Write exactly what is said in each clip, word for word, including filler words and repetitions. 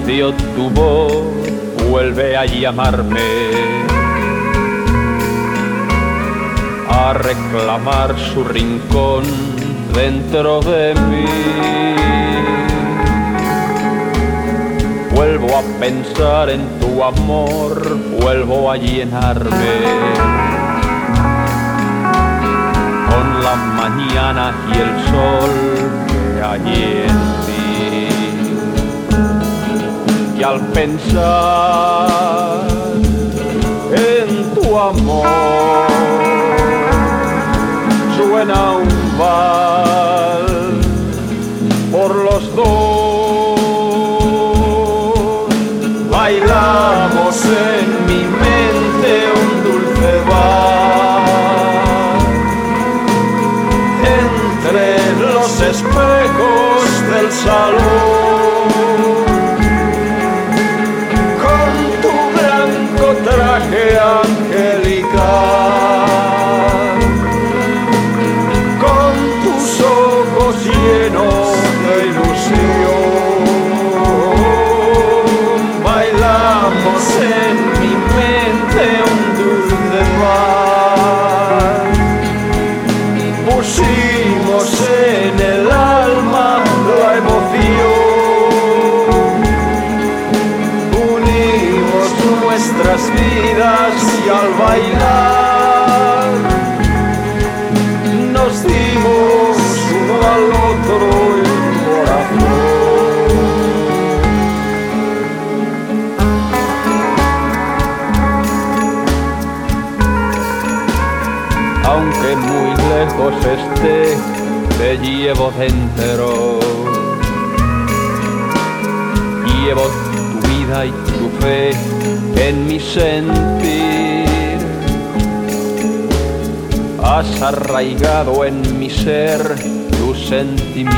silencio tu voz vuelve a llamarme, a reclamar su rincón dentro de mí. Vuelvo a pensar en tu amor, vuelvo a llenarme con la mañana y el sol que hay en ti. Y al pensar en tu amor, suena un vals por los dos. Bailamos en mi mente un dulce vals entre los espejos del salón, con tu blanco traje angelical, con tus ojos llenos de ilusión. En mi mente un dulce vals, pusimos en el alma la emoción, unimos nuestras vidas y al bailar nos dimos uno al otro el corazón. Aunque muy lejos esté, te llevo dentro. Llevo tu vida y tu fe en mi sentir. Has arraigado en mi ser tu sentimiento.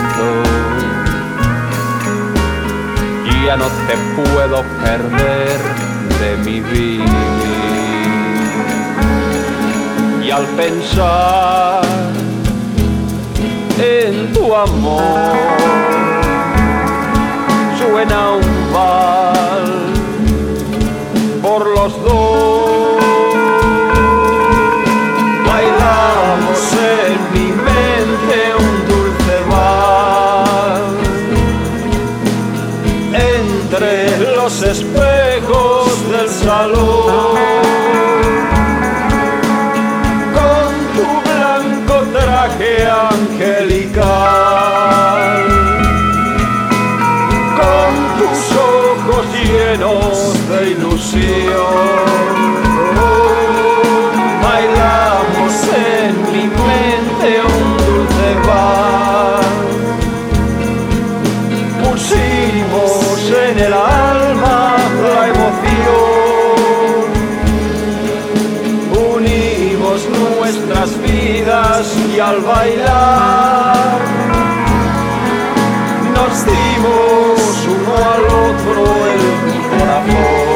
Ya no te puedo perder de mi vida. Y al pensar en tu amor, suena un vals por los dos. Bailamos en mi mente un dulce vals entre los espejos del salón, traje angelical, con tus ojos llenos de ilusión. Bailamos en mi mente un dulce vals, pusimos en el alma la emoción, unimos nuestras vidas y al bailar nos dimos uno al otro el corazón.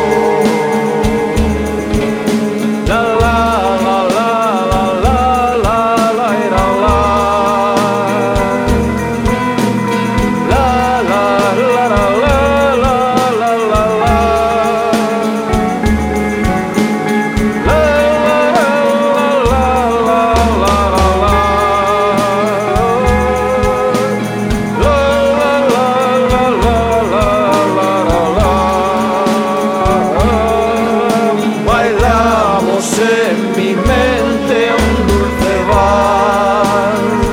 La la la la la la la la la la la la la la la la. En mi mente un dulce vals,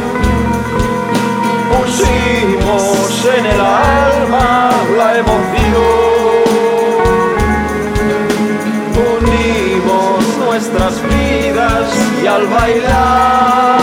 pusimos en el alma la emoción, unimos nuestras vidas y al bailar